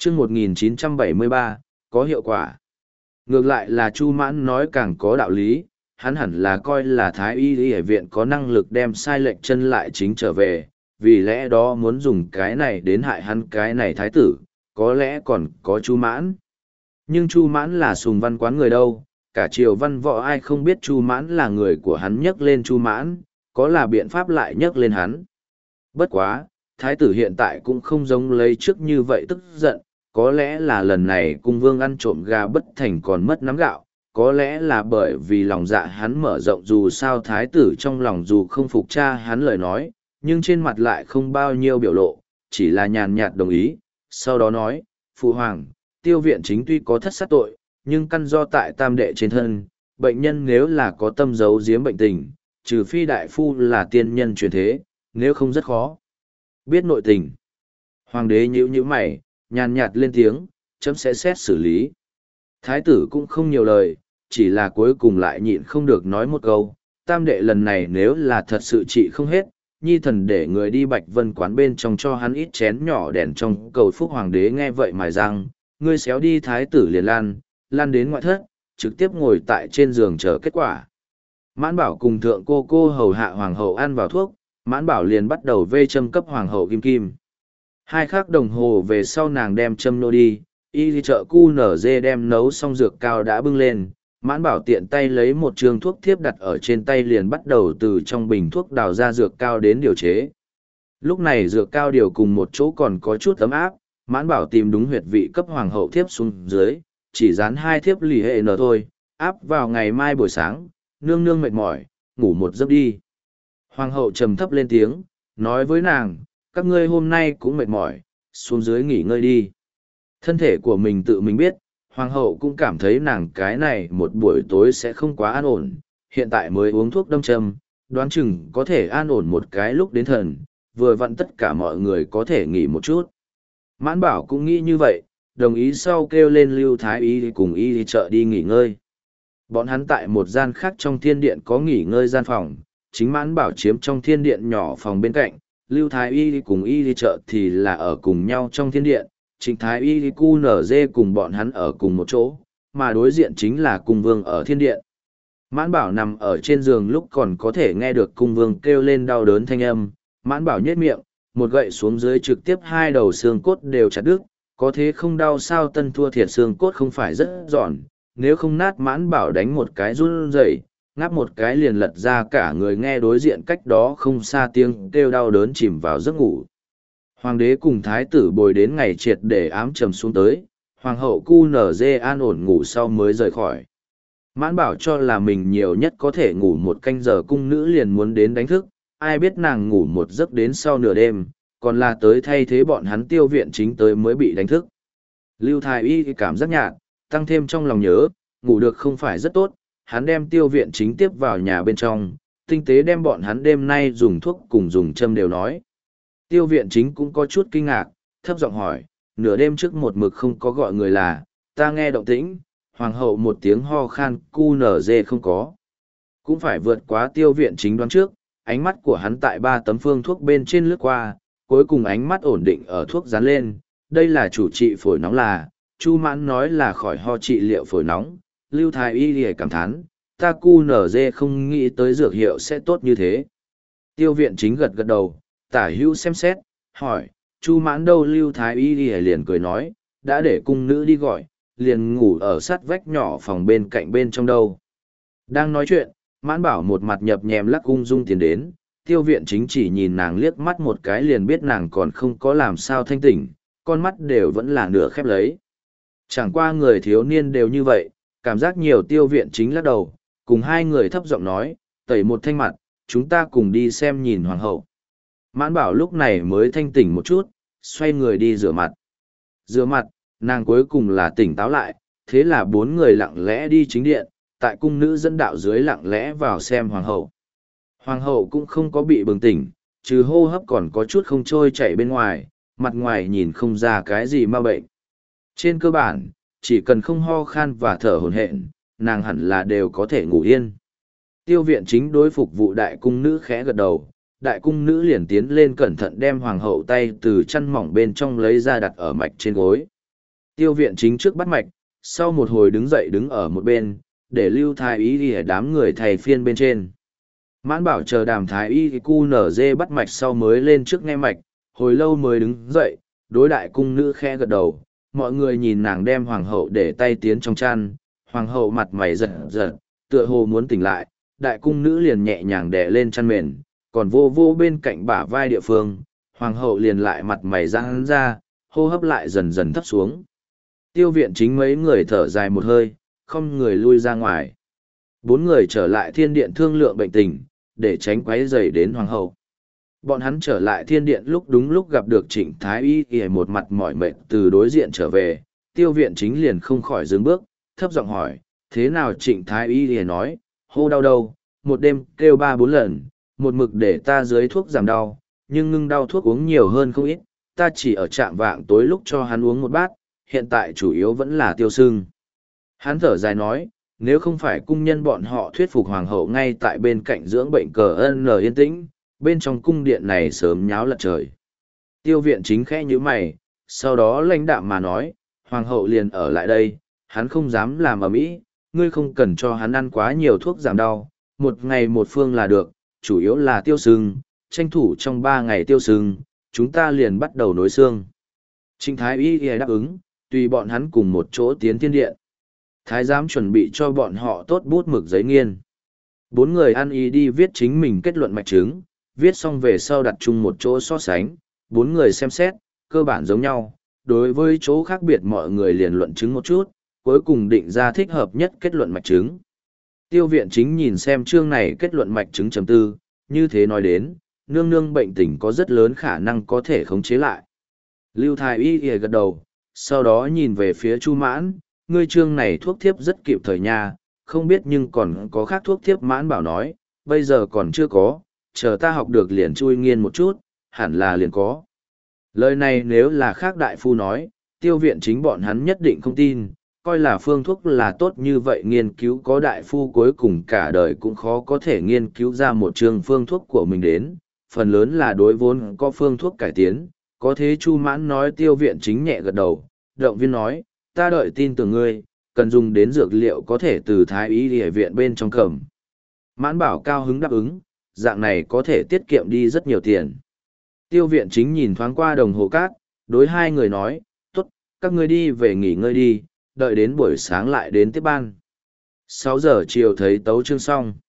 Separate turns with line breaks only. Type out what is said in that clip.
chương 1973, có hiệu quả. Ngược lại là Chu Mãn nói càng có đạo lý, hắn hẳn là coi là Thái Y Y viện có năng lực đem sai lệch chân lại chính trở về, vì lẽ đó muốn dùng cái này đến hại hắn cái này thái tử, có lẽ còn có Chu Mãn. Nhưng Chu Mãn là Sùng Văn Quán người đâu, cả triều văn võ ai không biết Chu Mãn là người của hắn nhắc lên Chu Mãn, có là biện pháp lại nhắc lên hắn. Bất quá, thái tử hiện tại cũng không giống lấy trước như vậy tức giận, có lẽ là lần này cung vương ăn trộm gà bất thành còn mất nắm gạo, có lẽ là bởi vì lòng dạ hắn mở rộng dù sao thái tử trong lòng dù không phục cha hắn lời nói, nhưng trên mặt lại không bao nhiêu biểu lộ, chỉ là nhàn nhạt đồng ý, sau đó nói, Phụ Hoàng, Tiêu viện chính tuy có thất sát tội, nhưng căn do tại tam đệ trên thân, bệnh nhân nếu là có tâm giấu giếm bệnh tình, trừ phi đại phu là tiên nhân truyền thế, nếu không rất khó biết nội tình. Hoàng đế nhíu mày, nhàn nhạt lên tiếng, chấm sẽ xét xử lý. Thái tử cũng không nhiều lời, chỉ là cuối cùng lại nhịn không được nói một câu, tam đệ lần này nếu là thật sự trị không hết, nhi thần để người đi Bạch Vân Quán bên trong cho hắn ít chén nhỏ đèn trong cầu phúc. Hoàng đế nghe vậy mài răng, ngươi xéo đi. Thái tử liền lan đến ngoại thất, trực tiếp ngồi tại trên giường chờ kết quả. Mãn Bảo cùng thượng cô hầu hạ hoàng hậu ăn vào thuốc, Mãn Bảo liền bắt đầu vê châm cấp hoàng hậu kim kim. 2 khắc đồng hồ về sau nàng đem châm nô đi, y chợ QNZ đem nấu xong dược cao đã bưng lên, Mãn Bảo tiện tay lấy một trường thuốc thiếp đặt ở trên tay liền bắt đầu từ trong bình thuốc đào ra dược cao đến điều chế. Lúc này dược cao điều cùng một chỗ còn có chút ấm áp, Mãn Bảo tìm đúng huyệt vị cấp hoàng hậu thiếp xuống dưới, chỉ dán 2 thiếp lì hệ nở thôi, áp vào ngày mai buổi sáng, nương nương mệt mỏi, ngủ một giấc đi. Hoàng hậu trầm thấp lên tiếng, nói với nàng, các ngươi hôm nay cũng mệt mỏi, xuống dưới nghỉ ngơi đi. Thân thể của mình tự mình biết, hoàng hậu cũng cảm thấy nàng cái này một buổi tối sẽ không quá an ổn, hiện tại mới uống thuốc đâm châm, đoán chừng có thể an ổn một cái lúc đến thần, vừa vặn tất cả mọi người có thể nghỉ một chút. Mãn Bảo cũng nghĩ như vậy, đồng ý sau kêu lên Lưu Thái Y cùng y đi chợ đi nghỉ ngơi. Bọn hắn tại một gian khác trong thiên điện có nghỉ ngơi gian phòng, chính Mãn Bảo chiếm trong thiên điện nhỏ phòng bên cạnh, Lưu Thái Y cùng y đi chợ thì là ở cùng nhau trong thiên điện, Trịnh Thái Y QNZ cùng bọn hắn ở cùng một chỗ, mà đối diện chính là cung vương ở thiên điện. Mãn Bảo nằm ở trên giường lúc còn có thể nghe được cung vương kêu lên đau đớn thanh âm, Mãn Bảo nhếch miệng, một gậy xuống dưới trực tiếp 2 đầu xương cốt đều chặt đứt, có thế không đau sao? Tân thua thiệt xương cốt không phải rất giòn, nếu không nát. Mãn Bảo đánh một cái run rẩy, ngáp một cái liền lật ra cả người, nghe đối diện cách đó không xa tiếng kêu đau đớn chìm vào giấc ngủ. Hoàng đế cùng thái tử bồi đến ngày triệt để ám trầm xuống tới, hoàng hậu QNZ an ổn ngủ sau mới rời khỏi. Mãn Bảo cho là mình nhiều nhất có thể ngủ 1 canh giờ, cung nữ liền muốn đến đánh thức, ai biết nàng ngủ một giấc đến sau nửa đêm, còn là tới thay thế bọn hắn Tiêu viện chính tới mới bị đánh thức. Lưu Thái Y cảm giác nhạt, tăng thêm trong lòng nhớ, ngủ được không phải rất tốt, hắn đem Tiêu viện chính tiếp vào nhà bên trong, tinh tế đem bọn hắn đêm nay dùng thuốc cùng dùng châm đều nói. Tiêu viện chính cũng có chút kinh ngạc, thấp giọng hỏi, nửa đêm trước một mực không có gọi người là, ta nghe động tĩnh, hoàng hậu một tiếng ho khan QNZ không có. Cũng phải vượt quá Tiêu viện chính đoán trước, ánh mắt của hắn tại 3 tấm phương thuốc bên trên lướt qua, cuối cùng ánh mắt ổn định ở thuốc dán lên, đây là chủ trị phổi nóng là, Chu Mãn nói là khỏi ho trị liệu phổi nóng, Lưu Thái Y lìa cảm thán, ta QNZ không nghĩ tới dược hiệu sẽ tốt như thế. Tiêu viện chính gật gật đầu, tả hữu xem xét, hỏi, Chu Mãn đâu? Lưu Thái Y lìa liền cười nói, đã để cung nữ đi gọi, liền ngủ ở sát vách nhỏ phòng bên cạnh bên trong đâu. Đang nói chuyện, Mãn Bảo một mặt nhập nhèm lắc ung dung tiến đến, Tiêu viện chính chỉ nhìn nàng liếc mắt một cái liền biết nàng còn không có làm sao thanh tỉnh, con mắt đều vẫn là nửa khép lấy. Chẳng qua người thiếu niên đều như vậy, cảm giác nhiều. Tiêu viện chính lắc đầu, cùng 2 người thấp giọng nói, tẩy một thanh mặt, chúng ta cùng đi xem nhìn hoàng hậu. Mãn Bảo lúc này mới thanh tỉnh một chút, xoay người đi rửa mặt. Rửa mặt, nàng cuối cùng là tỉnh táo lại, thế là 4 người lặng lẽ đi chính điện, tại cung nữ dẫn đạo dưới lặng lẽ vào xem hoàng hậu. Hoàng hậu cũng không có bị bừng tỉnh, trừ hô hấp còn có chút không trôi chảy bên ngoài, mặt ngoài nhìn không ra cái gì ma bệnh. Trên cơ bản, chỉ cần không ho khan và thở hổn hển, nàng hẳn là đều có thể ngủ yên. Tiêu viện chính đối phục vụ đại cung nữ khẽ gật đầu, đại cung nữ liền tiến lên cẩn thận đem hoàng hậu tay từ chăn mỏng bên trong lấy ra đặt ở mạch trên gối. Tiêu viện chính trước bắt mạch, sau một hồi đứng dậy đứng ở một bên, để lưu thái y đi đám người thầy phiên bên trên. Mãn bảo chờ đàm thái y cu nở dê bắt mạch sau mới lên trước nghe mạch, hồi lâu mới đứng dậy, đối đại cung nữ khẽ gật đầu. Mọi người nhìn nàng đem hoàng hậu để tay tiến trong chăn, hoàng hậu mặt mày giật giật, tựa hồ muốn tỉnh lại, đại cung nữ liền nhẹ nhàng đè lên chăn mền, còn vô vô bên cạnh bả vai địa phương, hoàng hậu liền lại mặt mày giãn ra, hô hấp lại dần dần thấp xuống. Tiêu viện chính mấy người thở dài một hơi, không người lui ra ngoài. 4 người trở lại thiên điện thương lượng bệnh tình, để tránh quấy rầy đến hoàng hậu. Bọn hắn trở lại thiên điện lúc đúng lúc gặp được Trịnh Thái Y Y một mặt mỏi mệt từ đối diện trở về, tiêu viện chính liền không khỏi dừng bước, thấp giọng hỏi, thế nào Trịnh Thái Y Y nói, hô đau đâu, một đêm kêu 3-4 lần, một mực để ta dưới thuốc giảm đau, nhưng ngưng đau thuốc uống nhiều hơn không ít, ta chỉ ở trạm vạng tối lúc cho hắn uống một bát, hiện tại chủ yếu vẫn là tiêu sưng. Hắn thở dài nói, nếu không phải cung nhân bọn họ thuyết phục hoàng hậu ngay tại bên cạnh dưỡng bệnh cờ ân yên tĩnh, bên trong cung điện này sớm nháo lật trời. Tiêu viện chính khẽ như mày, sau đó lãnh đạm mà nói, hoàng hậu liền ở lại đây, hắn không dám làm ở mỹ, ngươi không cần cho hắn ăn quá nhiều thuốc giảm đau, một ngày một phương là được, chủ yếu là tiêu sưng, tranh thủ trong 3 ngày tiêu sưng, chúng ta liền bắt đầu nối xương. Trịnh Thái Y Y đáp ứng, tùy bọn hắn cùng một chỗ tiến thiên điện. Thái giám chuẩn bị cho bọn họ tốt bút mực giấy nghiên. 4 người ăn ý đi viết chính mình kết luận mạch chứng, viết xong về sau đặt chung một chỗ so sánh, 4 người xem xét, cơ bản giống nhau, đối với chỗ khác biệt mọi người liền luận chứng một chút, cuối cùng định ra thích hợp nhất kết luận mạch chứng. Tiêu viện chính nhìn xem chương này kết luận mạch chứng chấm tư, như thế nói đến, nương nương bệnh tình có rất lớn khả năng có thể khống chế lại. Lưu Thái Y Y gật đầu, sau đó nhìn về phía Chu Mãn, ngươi chương này thuốc thiếp rất kịp thời nha, không biết nhưng còn có khác thuốc thiếp. Mãn bảo nói, bây giờ còn chưa có, chờ ta học được liền chui nghiên một chút, hẳn là liền có. Lời này nếu là khác đại phu nói, tiêu viện chính bọn hắn nhất định không tin, coi là phương thuốc là tốt như vậy nghiên cứu có đại phu cuối cùng cả đời cũng khó có thể nghiên cứu ra một chương phương thuốc của mình đến, phần lớn là đối vốn có phương thuốc cải tiến, có thế Chu Mãn nói tiêu viện chính nhẹ gật đầu, động viên nói, ta đợi tin tưởng ngươi, cần dùng đến dược liệu có thể từ Thái Y Y viện bên trong cầm. Mãn bảo cao hứng đáp ứng, dạng này có thể tiết kiệm đi rất nhiều tiền. Tiêu viện chính nhìn thoáng qua đồng hồ cát, đối 2 người nói, tốt, các ngươi đi về nghỉ ngơi đi, đợi đến buổi sáng lại đến tiếp ban. 6 giờ chiều thấy tấu chương xong.